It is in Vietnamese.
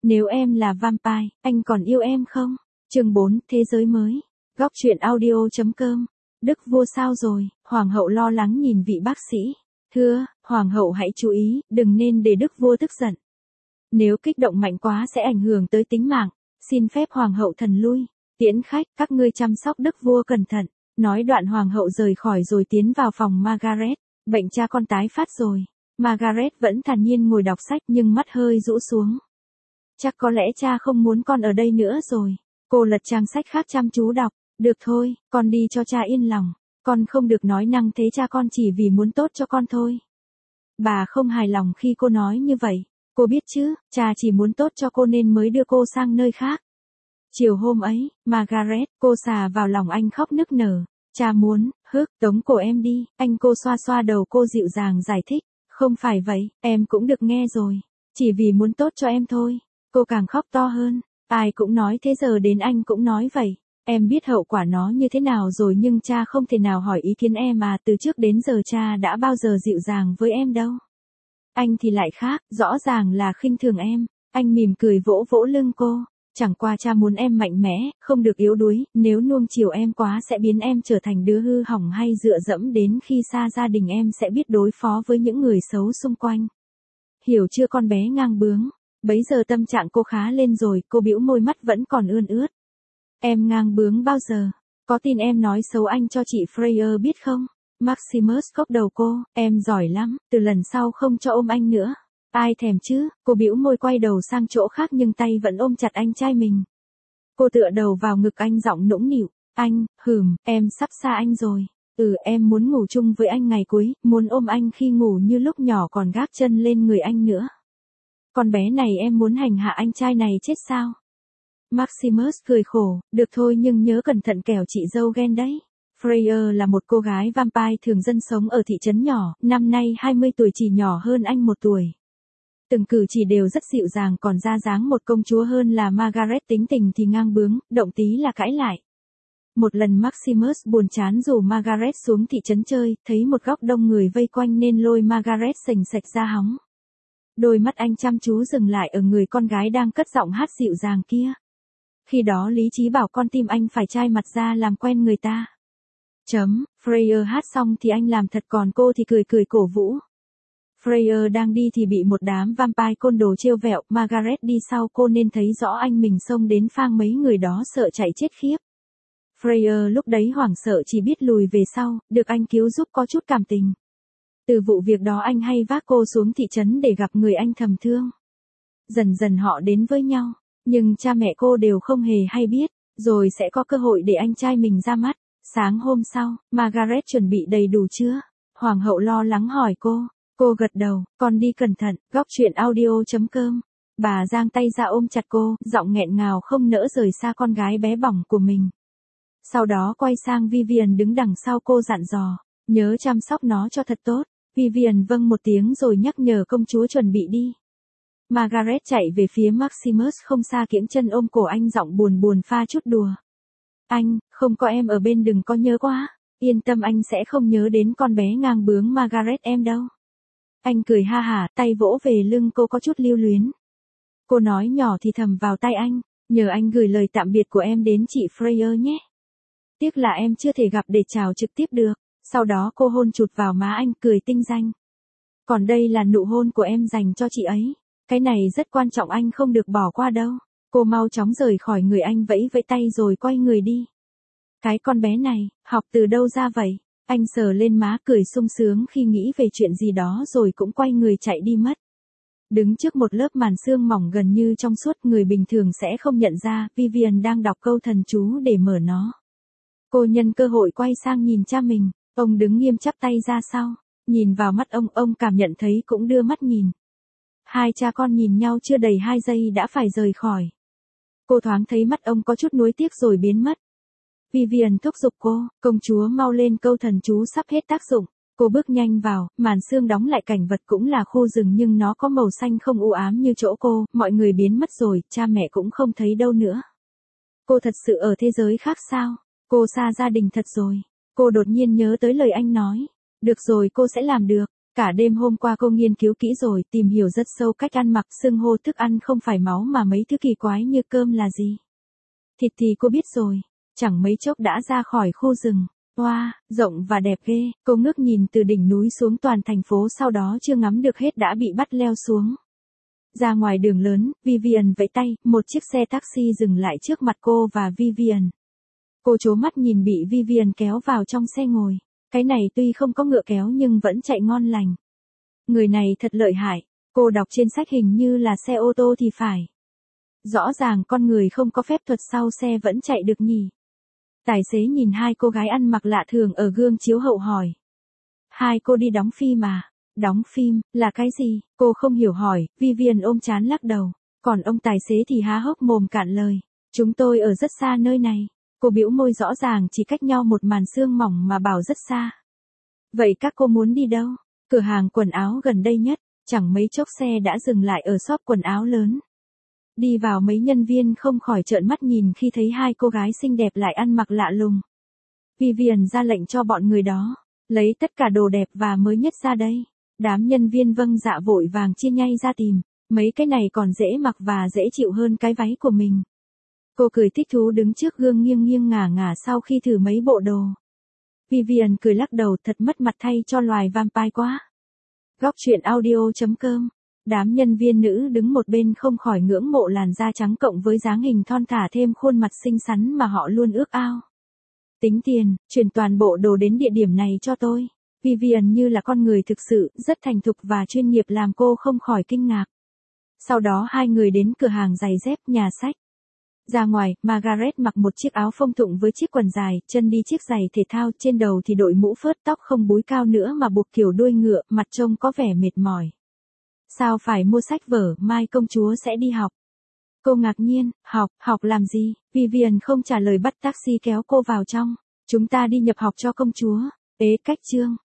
Nếu em là vampire, anh còn yêu em không? Chương 4, Thế giới mới. Góc truyện audio.com. Đức vua sao rồi? Hoàng hậu lo lắng nhìn vị bác sĩ. Thưa, hoàng hậu hãy chú ý, đừng nên để đức vua tức giận. Nếu kích động mạnh quá sẽ ảnh hưởng tới tính mạng. Xin phép hoàng hậu thần lui. Tiễn khách, các ngươi chăm sóc đức vua cẩn thận. Nói đoạn hoàng hậu rời khỏi rồi tiến vào phòng Margaret. Bệnh cha con tái phát rồi. Margaret vẫn thản nhiên ngồi đọc sách nhưng mắt hơi rũ xuống. Chắc có lẽ cha không muốn con ở đây nữa rồi. Cô lật trang sách khác chăm chú đọc. Được thôi, con đi cho cha yên lòng. Con không được nói năng thế, cha con chỉ vì muốn tốt cho con thôi. Bà không hài lòng khi cô nói như vậy. Cô biết chứ, cha chỉ muốn tốt cho cô nên mới đưa cô sang nơi khác. Chiều hôm ấy, Margaret, cô xà vào lòng anh khóc nức nở. Cha muốn, tống cổ em đi. Anh cô xoa xoa đầu cô dịu dàng giải thích. Không phải vậy, em cũng được nghe rồi. Chỉ vì muốn tốt cho em thôi. Cô càng khóc to hơn. Ai cũng nói thế, giờ đến anh cũng nói vậy. Em biết hậu quả nó như thế nào rồi, nhưng cha không thể nào hỏi ý kiến em mà, từ trước đến giờ cha đã bao giờ dịu dàng với em đâu. Anh thì lại khác, rõ ràng là khinh thường em. Anh mỉm cười vỗ vỗ lưng cô. Chẳng qua cha muốn em mạnh mẽ, không được yếu đuối, nếu nuông chiều em quá sẽ biến em trở thành đứa hư hỏng hay dựa dẫm, đến khi xa gia đình em sẽ biết đối phó với những người xấu xung quanh. Hiểu chưa con bé ngang bướng? Bấy giờ tâm trạng cô khá lên rồi, cô bĩu môi, mắt vẫn còn ươn ướt. Em ngang bướng bao giờ? Có tin em nói xấu anh cho chị Freya biết không? Maximus cốc đầu cô, em giỏi lắm, từ lần sau không cho ôm anh nữa. Ai thèm chứ? Cô bĩu môi quay đầu sang chỗ khác nhưng tay vẫn ôm chặt anh trai mình. Cô tựa đầu vào ngực anh, giọng nũng nịu. Anh, em sắp xa anh rồi. Em muốn ngủ chung với anh ngày cuối, muốn ôm anh khi ngủ như lúc nhỏ, còn gác chân lên người anh nữa. Con bé này em muốn hành hạ anh trai này chết sao? Maximus cười khổ, được thôi nhưng nhớ cẩn thận kẻo chị dâu ghen đấy. Freya là một cô gái vampire thường dân sống ở thị trấn nhỏ, năm nay 20 tuổi, chỉ nhỏ hơn anh 1 tuổi. Từng cử chỉ đều rất dịu dàng, còn ra dáng một công chúa hơn là Margaret, tính tình thì ngang bướng, động tí là cãi lại. Một lần Maximus buồn chán rủ Margaret xuống thị trấn chơi, thấy một góc đông người vây quanh nên lôi Margaret sành sạch ra hóng. Đôi mắt anh chăm chú dừng lại ở người con gái đang cất giọng hát dịu dàng kia. Khi đó lý trí bảo con tim anh phải chai mặt ra làm quen người ta. Freya hát xong thì anh làm thật, còn cô thì cười cười cổ vũ. Freya đang đi thì bị một đám vampire côn đồ trêu vẹo, Margaret đi sau cô nên thấy rõ anh mình xông đến phang mấy người đó sợ chạy chết khiếp. Freya lúc đấy hoảng sợ chỉ biết lùi về sau, được anh cứu giúp có chút cảm tình. Từ vụ việc đó anh hay vác cô xuống thị trấn để gặp người anh thầm thương. Dần dần họ đến với nhau, nhưng cha mẹ cô đều không hề hay biết, rồi sẽ có cơ hội để anh trai mình ra mắt. Sáng hôm sau, Margaret chuẩn bị đầy đủ chưa? Hoàng hậu lo lắng hỏi cô. Cô gật đầu, con đi cẩn thận. Góc truyện audio.com. Bà giang tay ra ôm chặt cô, giọng nghẹn ngào không nỡ rời xa con gái bé bỏng của mình. Sau đó quay sang Vivian đứng đằng sau cô dặn dò, nhớ chăm sóc nó cho thật tốt. Vivian vâng một tiếng rồi nhắc nhở công chúa chuẩn bị đi. Margaret chạy về phía Maximus không xa, kiễng chân ôm cổ anh, giọng buồn buồn pha chút đùa. Anh, không có em ở bên đừng có nhớ quá. Yên tâm, anh sẽ không nhớ đến con bé ngang bướng Margaret em đâu. Anh cười ha hả, tay vỗ về lưng cô có chút lưu luyến. Cô nói nhỏ thì thầm vào tai anh, nhờ anh gửi lời tạm biệt của em đến chị Freya nhé. Tiếc là em chưa thể gặp để chào trực tiếp được. Sau đó cô hôn chụt vào má anh, cười tinh danh. Còn đây là nụ hôn của em dành cho chị ấy. Cái này rất quan trọng, anh không được bỏ qua đâu. Cô mau chóng rời khỏi người anh, vẫy vẫy tay rồi quay người đi. Cái con bé này, học từ đâu ra vậy? Anh sờ lên má cười sung sướng khi nghĩ về chuyện gì đó rồi cũng quay người chạy đi mất. Đứng trước một lớp màn sương mỏng gần như trong suốt, người bình thường sẽ không nhận ra Vivian đang đọc câu thần chú để mở nó. Cô nhân cơ hội quay sang nhìn cha mình. Ông đứng nghiêm chắp tay ra sau. Nhìn vào mắt ông cảm nhận thấy cũng đưa mắt nhìn. Hai cha con nhìn nhau chưa đầy 2 giây đã phải rời khỏi. Cô thoáng thấy mắt ông có chút nuối tiếc rồi biến mất. Vivian thúc giục cô, công chúa mau lên, câu thần chú sắp hết tác dụng. Cô bước nhanh vào, màn sương đóng lại, cảnh vật cũng là khu rừng nhưng nó có màu xanh không u ám như chỗ cô, mọi người biến mất rồi, cha mẹ cũng không thấy đâu nữa. Cô thật sự ở thế giới khác sao? Cô xa gia đình thật rồi. Cô đột nhiên nhớ tới lời anh nói. Được rồi, cô sẽ làm được. Cả đêm hôm qua cô nghiên cứu kỹ rồi, tìm hiểu rất sâu cách ăn mặc, xưng hô thức ăn không phải máu mà mấy thứ kỳ quái như cơm là gì. Thịt thì cô biết rồi, chẳng mấy chốc đã ra khỏi khu rừng. Wow, rộng và đẹp ghê, cô ngước nhìn từ đỉnh núi xuống toàn thành phố, sau đó chưa ngắm được hết đã bị bắt leo xuống. Ra ngoài đường lớn, Vivian vẫy tay, một chiếc xe taxi dừng lại trước mặt cô và Vivian. Cô trố mắt nhìn bị Vivian kéo vào trong xe ngồi. Cái này tuy không có ngựa kéo nhưng vẫn chạy ngon lành. Người này thật lợi hại, cô đọc trên sách hình như là xe ô tô thì phải. Rõ ràng con người không có phép thuật sau xe vẫn chạy được nhỉ. Tài xế nhìn hai cô gái ăn mặc lạ thường ở gương chiếu hậu hỏi. Hai cô đi đóng phim à? Đóng phim, là cái gì? Cô không hiểu hỏi, Vivian ôm trán lắc đầu. Còn ông tài xế thì há hốc mồm cạn lời. Chúng tôi ở rất xa nơi này. Cô bĩu môi, rõ ràng chỉ cách nhau một màn sương mỏng mà bảo rất xa. Vậy các cô muốn đi đâu? Cửa hàng quần áo gần đây nhất. Chẳng mấy chốc xe đã dừng lại ở shop quần áo lớn. Đi vào mấy nhân viên không khỏi trợn mắt nhìn khi thấy hai cô gái xinh đẹp lại ăn mặc lạ lùng. Vivian ra lệnh cho bọn người đó, lấy tất cả đồ đẹp và mới nhất ra đây. Đám nhân viên vâng dạ vội vàng chia nhay ra tìm, mấy cái này còn dễ mặc và dễ chịu hơn cái váy của mình. Cô cười thích thú đứng trước gương nghiêng nghiêng ngả ngả sau khi thử mấy bộ đồ. Vivian cười lắc đầu, thật mất mặt thay cho loài vampire quá. Góc truyện audio.com. Đám nhân viên nữ đứng một bên không khỏi ngưỡng mộ làn da trắng cộng với dáng hình thon thả thêm khuôn mặt xinh xắn mà họ luôn ước ao. Tính tiền, chuyển toàn bộ đồ đến địa điểm này cho tôi. Vivian như là con người thực sự, rất thành thục và chuyên nghiệp làm cô không khỏi kinh ngạc. Sau đó hai người đến cửa hàng giày dép, nhà sách. Ra ngoài, Margaret mặc một chiếc áo phông thụng với chiếc quần dài, chân đi chiếc giày thể thao, trên đầu thì đội mũ phớt, tóc không búi cao nữa mà buộc kiểu đuôi ngựa, mặt trông có vẻ mệt mỏi. Sao phải mua sách vở, mai công chúa sẽ đi học. Cô ngạc nhiên, học làm gì? Vivian không trả lời, bắt taxi kéo cô vào trong. Chúng ta đi nhập học cho công chúa. Ế cách chương.